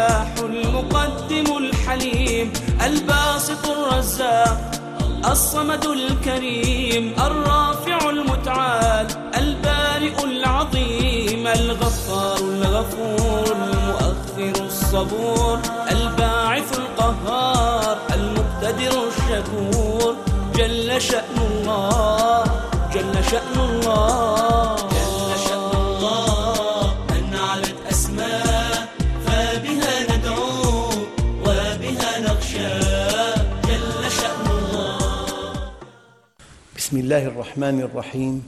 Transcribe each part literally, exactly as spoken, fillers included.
الفتاح المقدم الحليم الباسط الرزاق الصمد الكريم الرافع المتعال البارئ العظيم الغفار الغفور المؤخر الصبور الباعث القهار المقتدر الشكور جل شأن الله جل شأن الله جل شأن الله أن علت أسماء فبها ندعو وبها نخشى جل شأن الله. بسم الله الرحمن الرحيم.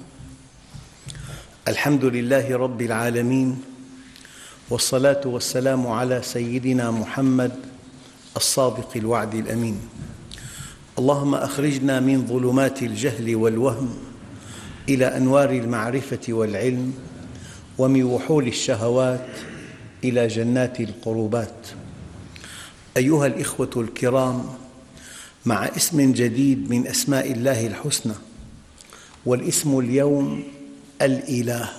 الحمد لله رب العالمين، والصلاة والسلام على سيدنا محمد الصادق الوعد الأمين. اللهم أخرجنا من ظلمات الجهل والوهم إلى أنوار المعرفة والعلم، ومن وحول الشهوات إلى جنات القربات. أيها الإخوة الكرام، مع اسم جديد من أسماء الله الحسنى، والاسم اليوم الإله.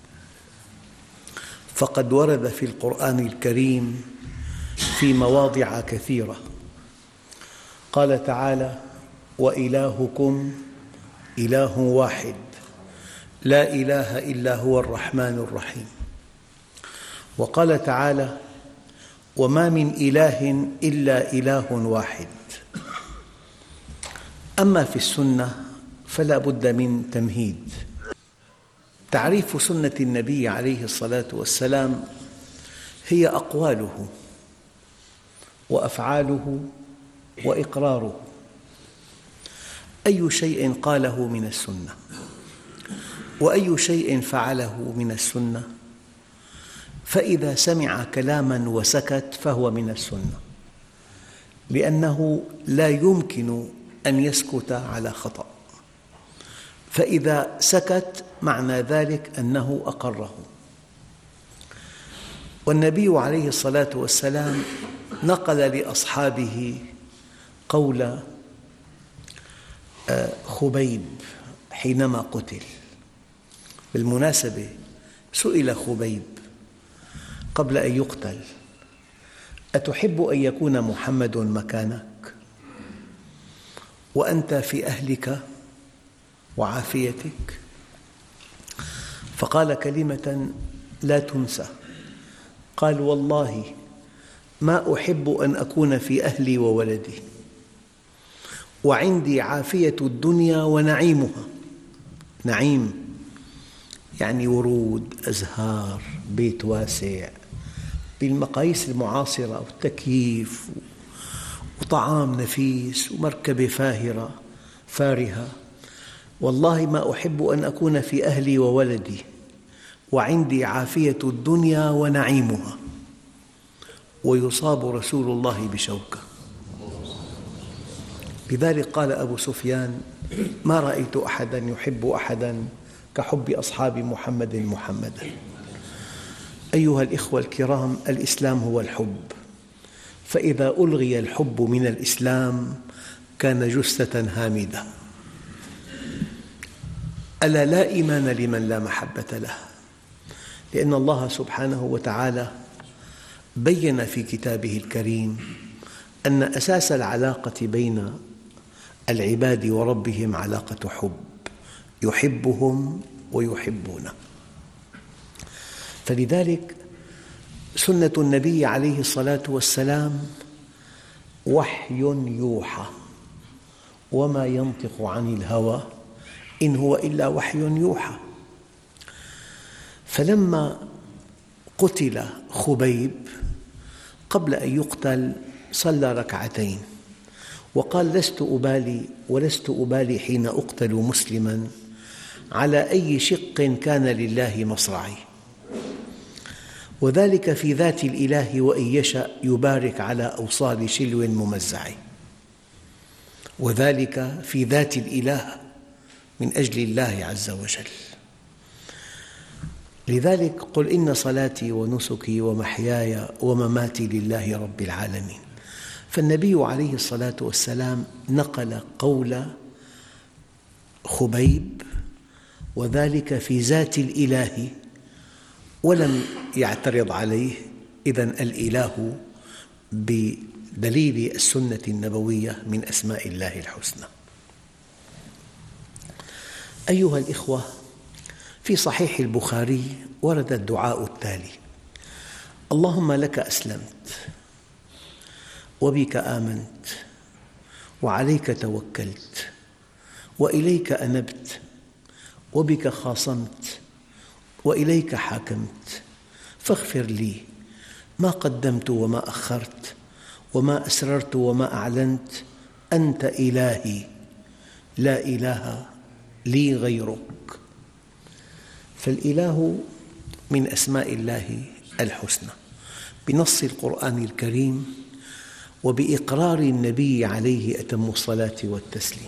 فقد ورد في القرآن الكريم في مواضع كثيرة. قال تعالى: وإلهكم إله واحد لا إله إلا هو الرحمن الرحيم. وقال تعالى: وما من إله إلا إله واحد. أما في السنة فلا بد من تمهيد. تعريف سنة النبي عليه الصلاة والسلام هي أقواله وأفعاله وإقراره. أي شيء قاله من السنة وأي شيء فعله من السنة، فإذا سمع كلاماً وسكت فهو من السنة، لأنه لا يمكن أن يسكت على خطأ، فإذا سكت معنى ذلك أنه أقره. والنبي عليه الصلاة والسلام نقل لأصحابه قول خبيب حينما قتل. بالمناسبة سئل خبيب قبل أن يقتل: أتحب أن يكون محمد مكانك وأنت في أهلك وعافيتك؟ فقال كلمة لا تنسى، قال: والله ما أحب أن أكون في أهلي وولدي وعندي عافية الدنيا ونعيمها. نعيم يعني ورود، أزهار، بيت واسع بالمقاييس المعاصرة، وتكييف وطعام نفيس ومركبة فاهرة فارهة. والله ما أحب أن أكون في أهلي وولدي وعندي عافية الدنيا ونعيمها، ويصاب رسول الله بشوكة. لذلك قال أبو سفيان: ما رأيت أحداً يحب أحداً كحب أصحاب محمد محمداً. أيها الإخوة الكرام، الإسلام هو الحب، فإذا ألغي الحب من الإسلام كان جثة هامدة. ألا لا إيمان لمن لا محبة له، لأن الله سبحانه وتعالى بيّن في كتابه الكريم أن أساس العلاقة بين العباد وربهم علاقة حب، يحبهم ويحبونه. فلذلك سنة النبي عليه الصلاة والسلام وحي يوحى، وما ينطق عن الهوى إن هو إلا وحي يوحى. فلما قتل خبيب قبل أن يقتل صلى ركعتين وقال: لست أبالي ولست أبالي حين أقتل مسلماً على أي شق كان لله مصرعي، وذلك في ذات الإله وإن يشأ يبارك على أوصال شلو ممزع، وذلك في ذات الإله من أجل الله عز وجل. لذلك قل: إن صلاتي ونسكي ومحياي ومماتي لله رب العالمين. فالنبي عليه الصلاة والسلام نقل قول خبيب، وذلك في ذات الإله، ولم يعترض عليه. إذن الإله بدليل السنة النبوية من أسماء الله الحسنى. أيها الإخوة، في صحيح البخاري ورد الدعاء التالي: اللهم لك أسلمت وبك آمنت وعليك توكلت وإليك أنبت وبك خاصمت وإليك حاكمت، فاغفر لي ما قدمت وما أخرت وما أسررت وما أعلنت، أنت إلهي لا إله لي غيرك. فالإله من أسماء الله الحسنى بنص القرآن الكريم وبإقرار النبي عليه أتم الصلاة والتسليم.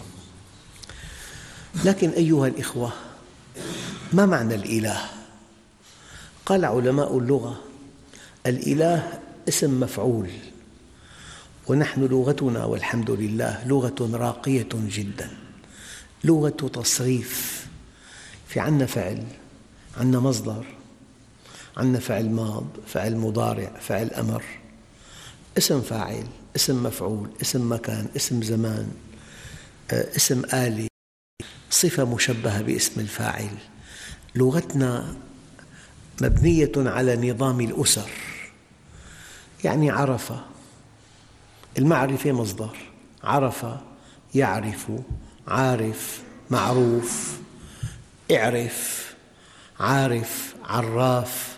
لكن أيها الإخوة، ما معنى الإله؟ قال علماء اللغة: الإله اسم مفعول، ونحن لغتنا والحمد لله لغة راقية جدا، لغة تصريف. في عنا فعل، عنا مصدر، عنا فعل ماض، فعل مضارع، فعل أمر، اسم فاعل، اسم مفعول، اسم مكان، اسم زمان، اسم آلة، صفة مشبهة باسم الفاعل. لغتنا مبنية على نظام الأسر، يعني عرف، المعرفة مصدر، عرف يعرف، عارف معروف، اعرف عارف عراف.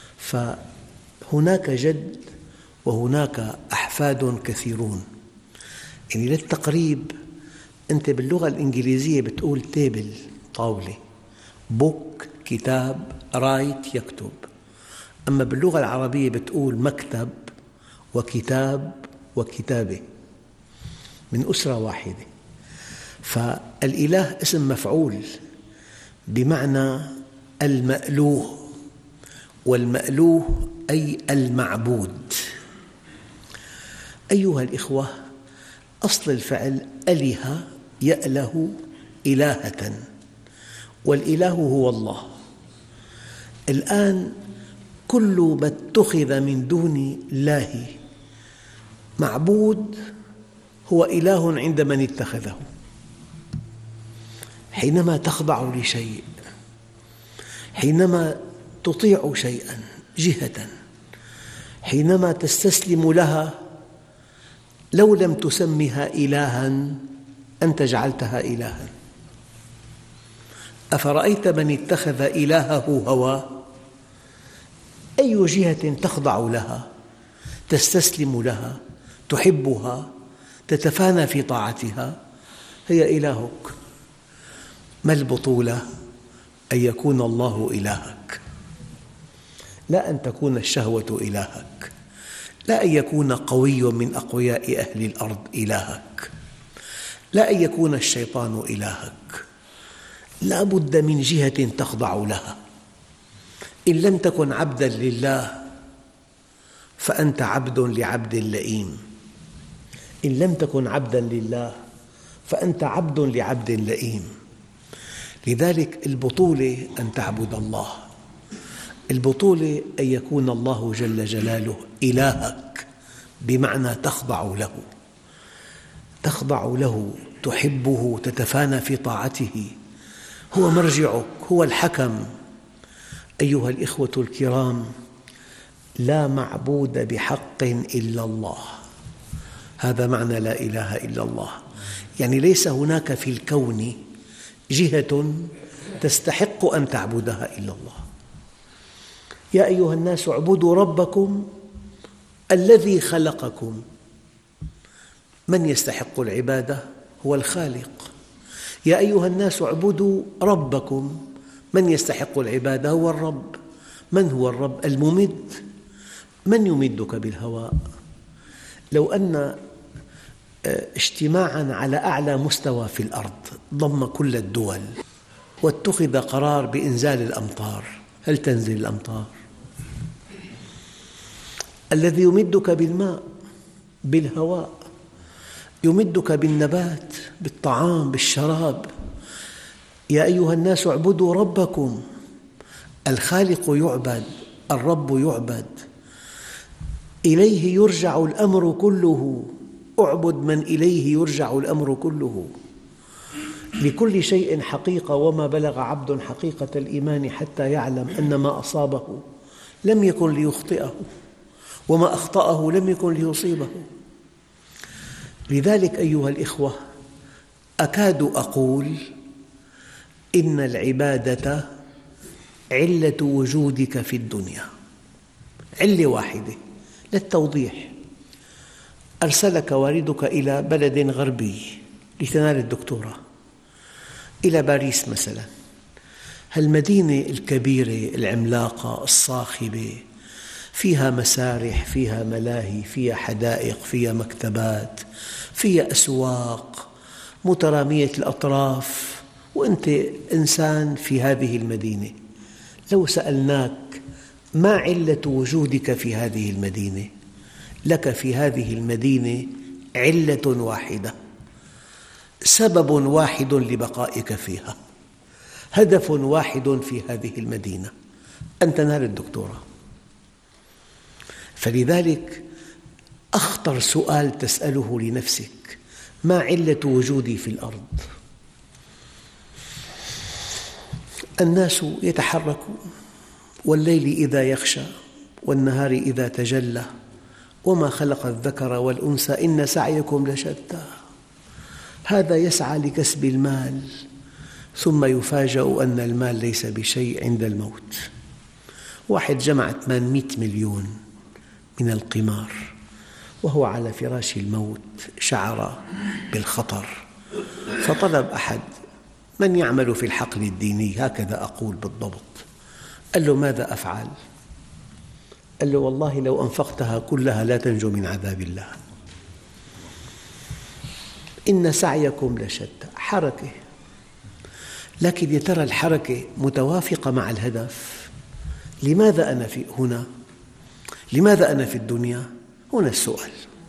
فهناك جد وهناك أحفاد كثيرون. يعني للتقريب، أنت باللغة الإنجليزية بتقول تيبل، طاولة، بوك، كتاب، رايت، يكتب. أما باللغة العربية بتقول مكتب وكتاب وكتابة، من أسرة واحدة. فالإله اسم مفعول بمعنى المألوه، والمألوه أي المعبود. أيها الإخوة، أصل الفعل أله يأله إلهة، والإله هو الله. الآن كل ما اتخذ من دون الله معبود هو إله عند من اتخذه. حينما تخضع لشيء، حينما تطيع شيئا جهة، حينما تستسلم لها، لو لم تسمها إلها أنت جعلتها إلها. أفرأيت من اتخذ إلهه هواه؟ أي جهة تخضع لها، تستسلم لها، تحبها، تتفانى في طاعتها، هي إلهك. ما البطولة؟ أن يكون الله إلهك، لا أن تكون الشهوة إلهك، لا أن يكون قوي من أقوياء أهل الأرض إلهك، لا أن يكون الشيطان إلهك. لا بد من جهة تخضع لها. إن لم تكن عبداً لله فأنت عبد لعبد لئيم، إن لم تكن عبداً لله فأنت عبد لعبد لئيم. لذلك البطولة أن تعبد الله، البطولة أن يكون الله جل جلاله إلهك، بمعنى تخضع له، تخضع له، تحبه، تتفانى في طاعته، هو مرجعك، هو الحكم. أيها الإخوة الكرام، لا معبود بحق إلا الله، هذا معنى لا إله إلا الله. يعني ليس هناك في الكون جهة تستحق أن تعبدها إلا الله. يا أيها الناس اعبدوا ربكم الذي خلقكم. من يستحق العبادة؟ هو الخالق. يا أيها الناس اعبدوا ربكم، من يستحق العبادة؟ هو الرب. من هو الرب؟ الممد. من يمدك بالهواء؟ لو أن اجتماعاً على أعلى مستوى في الأرض ضم كل الدول واتخذ قرار بإنزال الأمطار، هل تنزل الأمطار؟ الذي يمدك بالماء، بالهواء، يمدك بالنبات، بالطعام، بالشراب. يا أيها الناس اعبدوا ربكم. الخالق يعبد، الرب يعبد. إليه يرجع الأمر كله، اعبد من إليه يرجع الأمر كله. لكل شيء حقيقة، وما بلغ عبد حقيقة الإيمان حتى يعلم أن ما أصابه لم يكن ليخطئه، وما أخطأه لم يكن ليصيبه. لذلك أيها الإخوة، أكاد أقول إن العبادة علة وجودك في الدنيا، علة واحدة للتوضيح. أرسلك والدك إلى بلد غربي لتنال الدكتوراه، إلى باريس مثلاً، هالمدينة الكبيرة العملاقة الصاخبة، فيها مسارح، فيها ملاهي، فيها حدائق، فيها مكتبات، فيها أسواق مترامية الأطراف، وأنت إنسان في هذه المدينة. لو سألناك ما علة وجودك في هذه المدينة؟ لك في هذه المدينة علة واحدة، سبب واحد لبقائك فيها، هدف واحد في هذه المدينة، أن تنال الدكتوراه. فلذلك أخطر سؤال تسأله لنفسك: ما علة وجودي في الأرض؟ الناس يتحركون، والليل إذا يغشى والنهار إذا تجلى، وما خلق الذكر والأنثى إن سعيكم لشتى. هذا يسعى لكسب المال، ثم يفاجأ أن المال ليس بشيء عند الموت. واحد جمع ثمانمئة مليون من القمار، وهو على فراش الموت شعر بالخطر، فطلب أحد من يعمل في الحقل الديني، هكذا أقول بالضبط، قال له: ماذا أفعل؟ قال له: والله لو أنفقتها كلها لا تنجو من عذاب الله. إن سعيكم لشتى، حركة، لكن يا ترى الحركة متوافقة مع الهدف؟ لماذا أنا في هنا؟ لماذا أنا في الدنيا؟ هنا السؤال.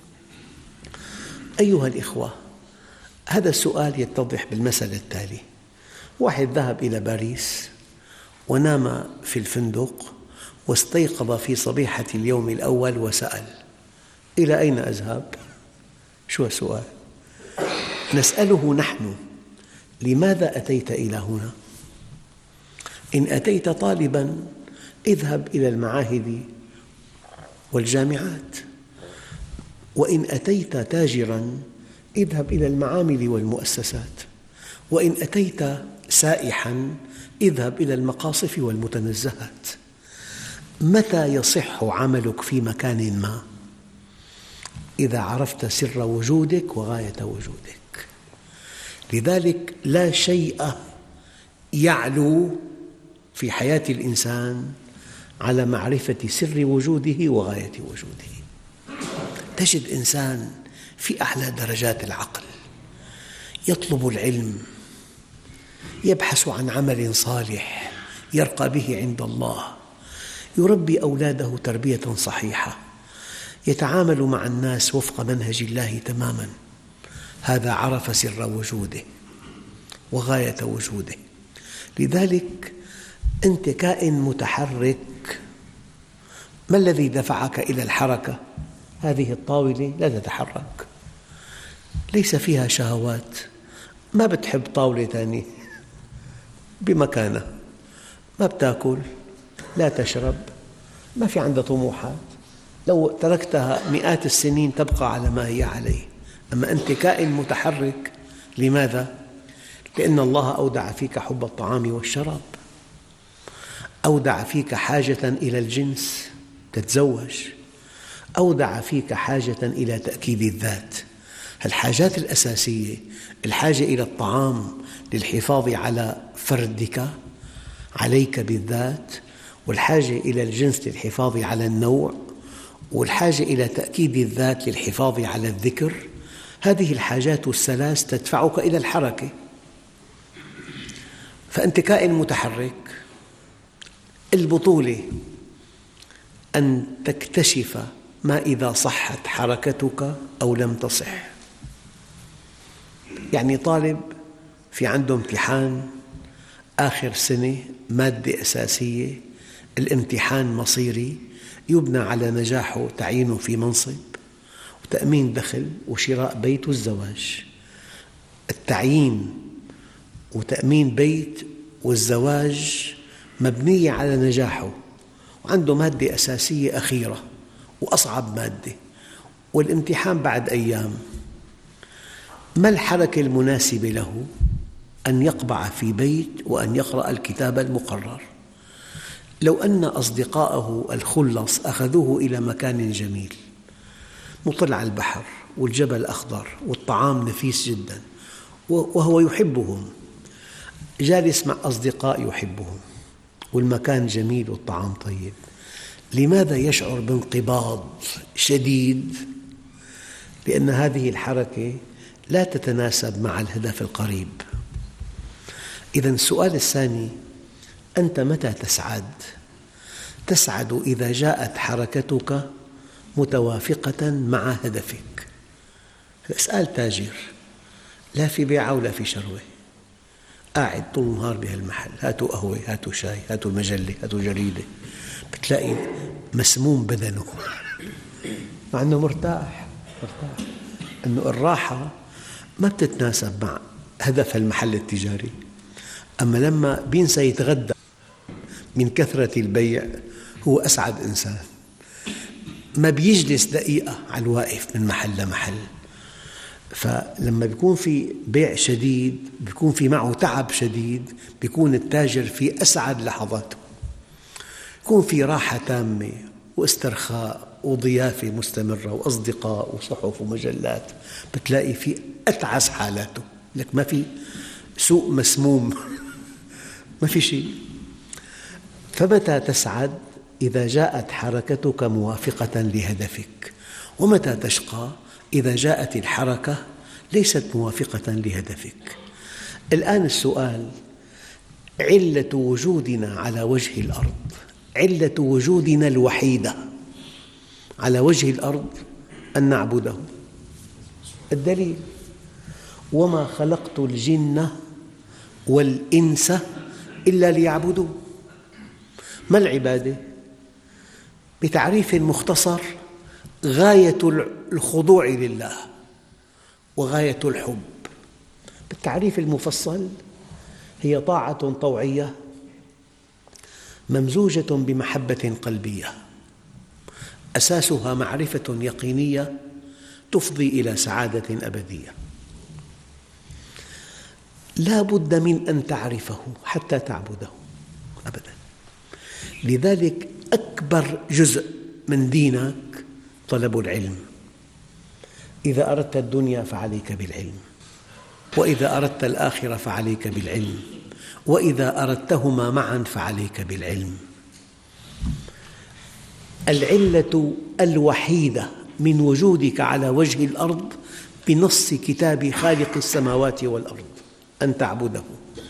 أيها الإخوة، هذا السؤال يتضح بالمثل التالي: واحد ذهب إلى باريس ونام في الفندق، واستيقظ في صبيحة اليوم الأول وسأل: إلى أين أذهب؟ شو السؤال؟ نسأله نحن: لماذا أتيت إلى هنا؟ إن أتيت طالباً اذهب إلى المعاهد والجامعات، وإن أتيت تاجراً اذهب إلى المعامل والمؤسسات، وإن أتيت سائحاً اذهب إلى المقاصف والمتنزهات. متى يصح عملك في مكان ما؟ إذا عرفت سر وجودك وغاية وجودك. لذلك لا شيء يعلو في حياة الإنسان على معرفة سر وجوده وغاية وجوده. تجد إنسان في أعلى درجات العقل يطلب العلم، يبحث عن عمل صالح يرقى به عند الله، يربي أولاده تربية صحيحة، يتعامل مع الناس وفق منهج الله تماماً. هذا عرف سر وجوده وغاية وجوده. لذلك أنت كائن متحرك. ما الذي دفعك إلى الحركة؟ هذه الطاولة لا تتحرك، ليس فيها شهوات، ما بتحب طاولة ثانية بمكانها، ما بتأكل، لا تشرب، ما في عندها طموحات، لو تركتها مئات السنين تبقى على ما هي عليه. أما أنت كائن متحرك. لماذا؟ لأن الله أودع فيك حب الطعام والشراب، أودع فيك حاجة إلى الجنس تتزوج، أودع فيك حاجة إلى تأكيد الذات. الحاجات الأساسية، الحاجة إلى الطعام للحفاظ على فردك عليك بالذات، والحاجة إلى الجنس للحفاظ على النوع، والحاجة إلى تأكيد الذات للحفاظ على الذكر. هذه الحاجات الثلاث تدفعك إلى الحركة، فأنت كائن متحرك. البطولة أن تكتشف ما إذا صحت حركتك أو لم تصح. يعني طالب في عنده امتحان آخر سنة، مادة أساسية، الامتحان مصيري، يبنى على نجاحه تعيينه في منصب وتأمين دخل وشراء بيت والزواج. التعيين وتأمين بيت والزواج مبنية على نجاحه، وعنده مادة أساسية أخيرة وأصعب مادة، والامتحان بعد أيام. ما الحركة المناسبة له؟ أن يقبع في بيت وأن يقرأ الكتاب المقرر. لو أن أصدقاءه الخلص أخذوه إلى مكان جميل مطل على البحر والجبل أخضر والطعام نفيس جدا وهو يحبهم، جالس مع أصدقاء يحبهم والمكان جميل والطعام طيب، لماذا يشعر بانقباض شديد؟ لأن هذه الحركة لا تتناسب مع الهدف القريب. إذن السؤال الثاني: أنت متى تسعد؟ تسعد إذا جاءت حركتك متوافقة مع هدفك. اسأل تاجر لا في بيعة ولا في شروة، قاعد طول النهار بهالمحل، هاتوا قهوة، هاتوا شاي، هاتوا المجلة، هاتوا جريدة، بتلاقي مسموم بدنه مع أنه مرتاح. مرتاح أنه الراحة ما بتتناسب مع هدف المحل التجاري. أما لما بينسى يتغدى من كثرة البيع هو أسعد إنسان، ما بيجلس دقيقة على الواقف من محل لمحل. فلما بيكون في بيع شديد بيكون في معه تعب شديد، بيكون التاجر في أسعد لحظاته، يكون في راحة تامة واسترخاء وضيافة مستمرة وأصدقاء وصحف ومجلات، بتلاقي في أتعس حالاته، لك ما في سوق مسموم ما في شيء. فمتى تسعد؟ إذا جاءت حركتك موافقة لهدفك. ومتى تشقى؟ إذا جاءت الحركة ليست موافقة لهدفك. الآن السؤال: علة وجودنا على وجه الأرض، علة وجودنا الوحيدة على وجه الأرض أن نعبده. الدليل: وما خلقت الجن والإنس إلا ليعبدوا. ما العبادة؟ بتعريف مختصر: غاية الخضوع لله وغاية الحب. بالتعريف المفصل: هي طاعة طوعية ممزوجة بمحبة قلبية، أساسها معرفة يقينية تفضي إلى سعادة أبدية. لا بد من أن تعرفه حتى تعبده أبدا. لذلك أكبر جزء من دينك طلب العلم. إذا أردت الدنيا فعليك بالعلم، وإذا أردت الآخرة فعليك بالعلم، وإذا أردتهما معا فعليك بالعلم. العلة الوحيدة من وجودك على وجه الأرض بنص كتاب خالق السماوات والأرض أن تعبده.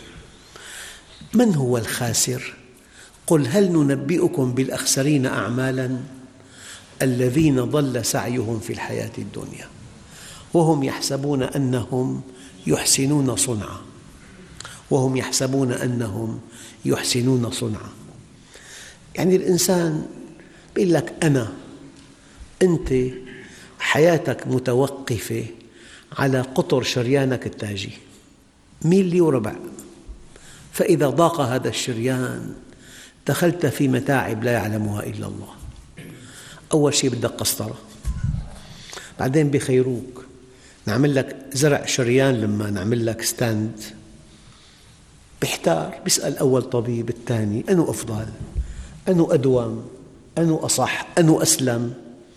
من هو الخاسر؟ قل هل ننبئكم بالأخسرين أعمالاً الذين ضل سعيهم في الحياة الدنيا وهم يحسبون أنهم يحسنون صنعا وهم يحسبون أنهم يحسنون صنعا. يعني الإنسان بيقول لك أنا، أنت حياتك متوقفة على قطر شريانك التاجي ميلي وربع، فإذا ضاق هذا الشريان دخلت في متاعب لا يعلمها إلا الله. أول شيء بدك قسطرة، بعدين بخيروك نعمل لك زرع شريان. لما نعمل لك ستاند بيحتار، بيسأل أول طبيب الثاني أنو أفضل، أنو أدوم، أنو أصح، أنو أسلم.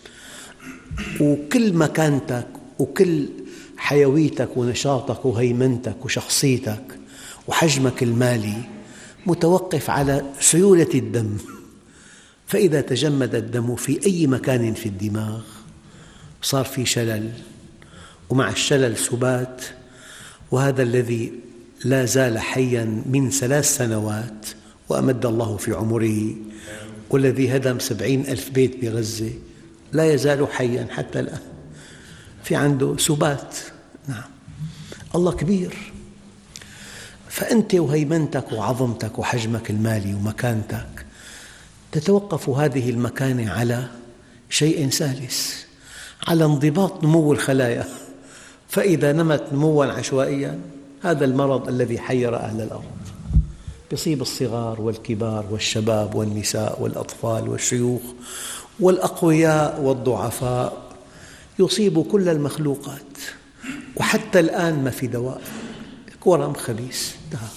وكل مكانتك وكل حيويتك ونشاطك وهيمنتك وشخصيتك وحجمك المالي متوقف على سيولة الدم. فإذا تجمد الدم في أي مكان في الدماغ صار في شلل، ومع الشلل سبات. وهذا الذي لا زال حياً من ثلاث سنوات وأمد الله في عمره، والذي هدم سبعين ألف بيت بغزة لا يزال حياً حتى الآن، في عنده سبات. نعم، الله كبير. فأنت وهيمنتك وعظمتك وحجمك المالي ومكانتك تتوقف هذه المكانة على شيء ثالث، على انضباط نمو الخلايا. فإذا نمت نمواً عشوائياً، هذا المرض الذي حير أهل الأرض، يصيب الصغار والكبار والشباب والنساء والأطفال والشيوخ والأقوياء والضعفاء، يصيب كل المخلوقات، وحتى الآن ما في دواء. ورم خبيث انتهى.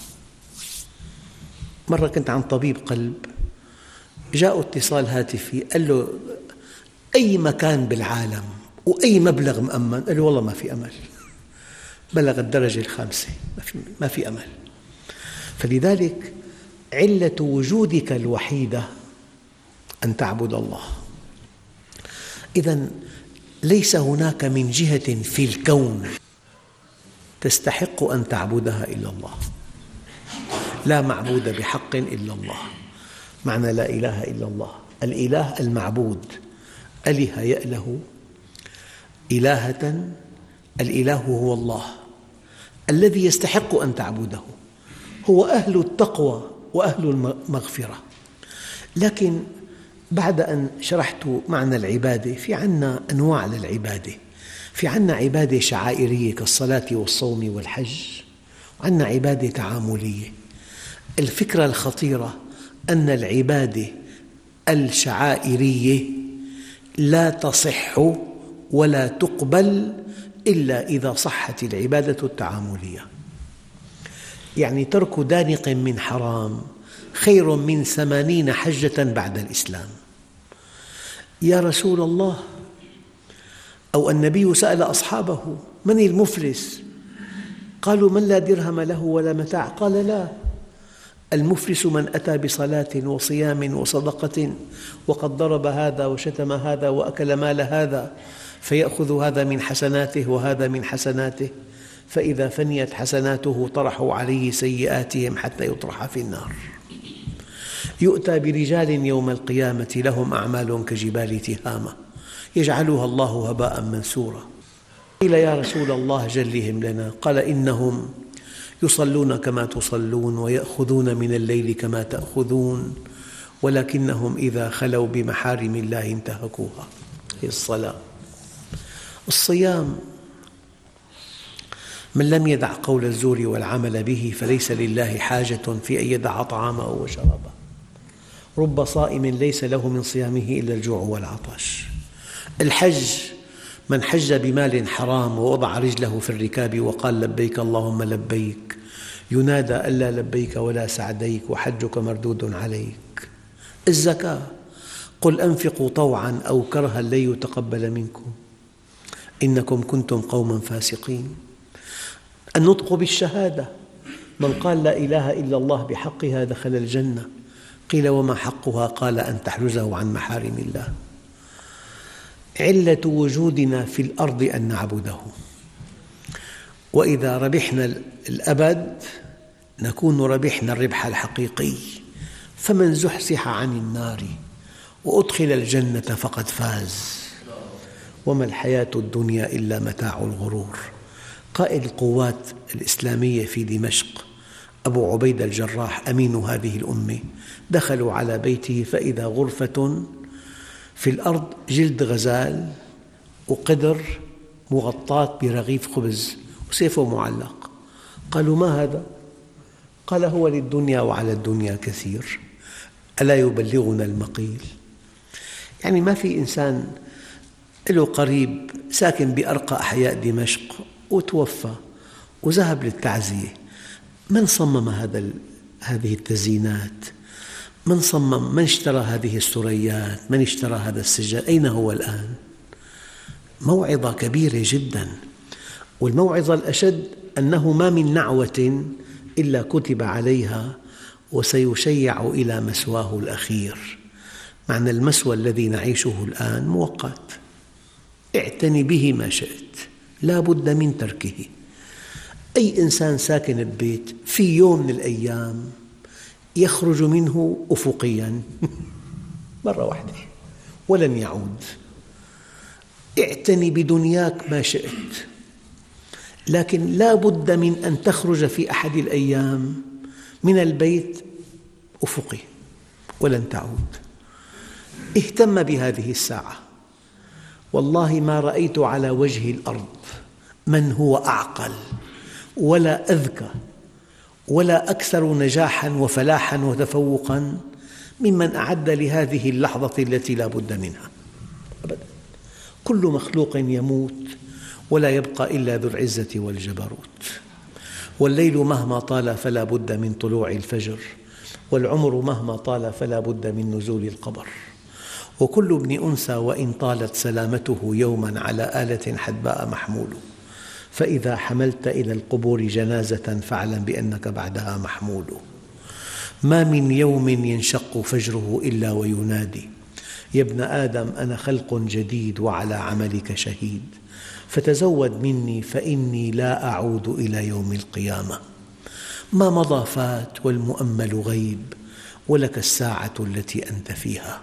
مرة كنت عند طبيب قلب، جاء اتصال هاتفي، قال له أي مكان بالعالم وأي مبلغ مأمن؟ قال له والله ما في أمل، بلغ الدرجة الخامسة، ما في, ما في أمل. فلذلك علة وجودك الوحيدة أن تعبد الله. إذن ليس هناك من جهة في الكون تستحق أن تعبدها إلا الله، لا معبود بحق إلا الله. معنى لا إله إلا الله، الإله المعبود، أله يأله إلهة، الإله هو الله الذي يستحق أن تعبده، هو أهل التقوى وأهل المغفرة. لكن بعد أن شرحت معنى العبادة، في عنا أنواع للعبادة. في عنا عبادة شعائرية كالصلاة والصوم والحج، وعنا عبادة تعاملية. الفكرة الخطيرة أن العبادة الشعائرية لا تصح ولا تقبل إلا إذا صحت العبادة التعاملية. يعني ترك دانق من حرام خير من ثمانين حجة بعد الإسلام. يا رسول الله، أو النبي سأل أصحابه: من المفلس؟ قالوا: من لا درهم له ولا متاع. قال: لا، المفلس من أتى بصلاة وصيام وصدقة وقد ضرب هذا وشتم هذا وأكل مال هذا، فيأخذ هذا من حسناته وهذا من حسناته، فإذا فنيت حسناته طرحوا عليه سيئاتهم حتى يطرح في النار. يؤتى برجال يوم القيامة لهم أعمال كجبال تهامة يجعلها الله هباء منثورا. قيل: يا رسول الله جلهم لنا. قال: إنهم يصلون كما تصلون ويأخذون من الليل كما تأخذون، ولكنهم إذا خلوا بمحارم الله انتهكوها. هي الصلاة. الصيام: من لم يدع قول الزور والعمل به فليس لله حاجة في أن يدع طعامه وشرابه. رب صائم ليس له من صيامه إلا الجوع والعطش. الحج: من حج بمال حرام ووضع رجله في الركاب وقال لبيك اللهم لبيك، ينادى ألا لبيك ولا سعديك وحجك مردود عليك. الزكاة: قل أنفقوا طوعا أو كرها لن يتقبل منكم إنكم كنتم قوما فاسقين. النطق بالشهادة: من قال لا إله إلا الله بحقها دخل الجنة. قيل: وما حقها؟ قال: أن تحرزه عن محارم الله. علة وجودنا في الأرض أن نعبده، وإذا ربحنا الأبد نكون ربحنا الربح الحقيقي. فمن زحزح عن النار وأدخل الجنة فقد فاز، وما الحياة الدنيا إلا متاع الغرور. قائد القوات الإسلامية في دمشق أبو عبيدة الجراح أمين هذه الأمة، دخلوا على بيته فإذا غرفة في الأرض جلد غزال وقدر مغطاة برغيف خبز وسيفه معلق. قالوا: ما هذا؟ قال: هو للدنيا وعلى الدنيا كثير، ألا يبلغنا المقيل. يعني ما في إنسان له قريب ساكن بأرقى أحياء دمشق وتوفى وذهب للتعزية، من صمم هذا هذه التزيينات؟ من صمم؟ من اشترى هذه السريات؟ من اشترى هذا السجاد؟ أين هو الآن؟ موعظة كبيرة جدا. والموعظة الأشد أنه ما من نعوة إلا كتب عليها وسيشيع إلى مسواه الأخير. معنى المسوى الذي نعيشه الآن مؤقت، اعتني به ما شئت، لا بد من تركه. أي إنسان ساكن ببيت في يوم من الأيام يخرج منه أفقياً مرة واحدة ولن يعود. اعتني بدنياك ما شئت، لكن لا بد من أن تخرج في أحد الأيام من البيت أفقي ولن تعود. اهتم بهذه الساعة. والله ما رأيت على وجه الأرض من هو أعقل ولا أذكى ولا أكثر نجاحاً وفلاحاً وتفوقاً ممن أعد لهذه اللحظة التي لا بد منها أبداً. كل مخلوق يموت ولا يبقى إلا ذو العزة والجبروت. والليل مهما طال فلا بد من طلوع الفجر، والعمر مهما طال فلا بد من نزول القبر. وكل ابن أنثى وإن طالت سلامته يوما على آلة حدباء محمول، فإذا حملت إلى القبور جنازة فاعلم بأنك بعدها محمول. ما من يوم ينشق فجره إلا وينادي يا ابن آدم أنا خلق جديد وعلى عملك شهيد، فتزود مني فإني لا أعود إلى يوم القيامة. ما مضى فات والمؤمل غيب، ولك الساعة التي أنت فيها.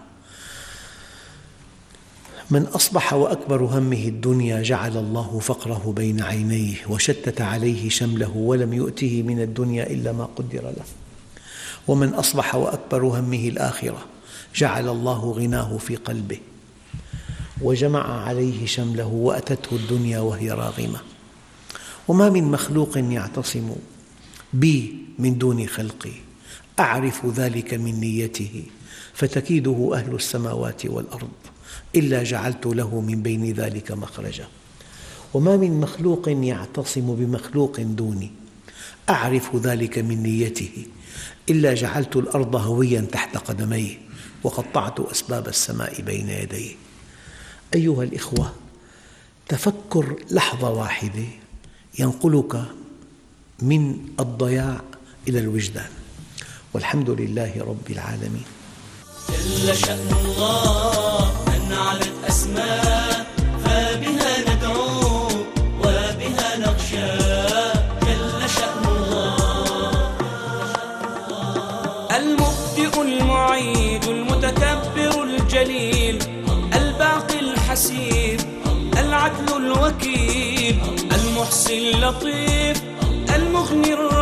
من أصبح وأكبر همه الدنيا جعل الله فقره بين عينيه وشتت عليه شمله ولم يؤته من الدنيا إلا ما قدر له. ومن أصبح وأكبر همه الآخرة جعل الله غناه في قلبه وجمع عليه شمله وأتته الدنيا وهي راغمة. وما من مخلوق يعتصم بي من دون خلقي أعرف ذلك من نيته، فتكيده أهل السماوات والأرض إلا جعلت له من بين ذلك مخرجا. وما من مخلوق يعتصم بمخلوق دوني أعرف ذلك من نيته إلا جعلت الأرض هويا تحت قدميه وقطعت أسباب السماء بين يديه. أيها الإخوة، تفكر لحظة واحدة ينقلك من الضياع إلى الوجدان. والحمد لله رب العالمين. جل شأن الله أن علت أسماء، فبها ندعو وبها نخشى. جل شأن الله المبدئ المعيد المتكبر الجليل الباقي الحسيب العدل الوكيل المحصي اللطيف المغني الرحيم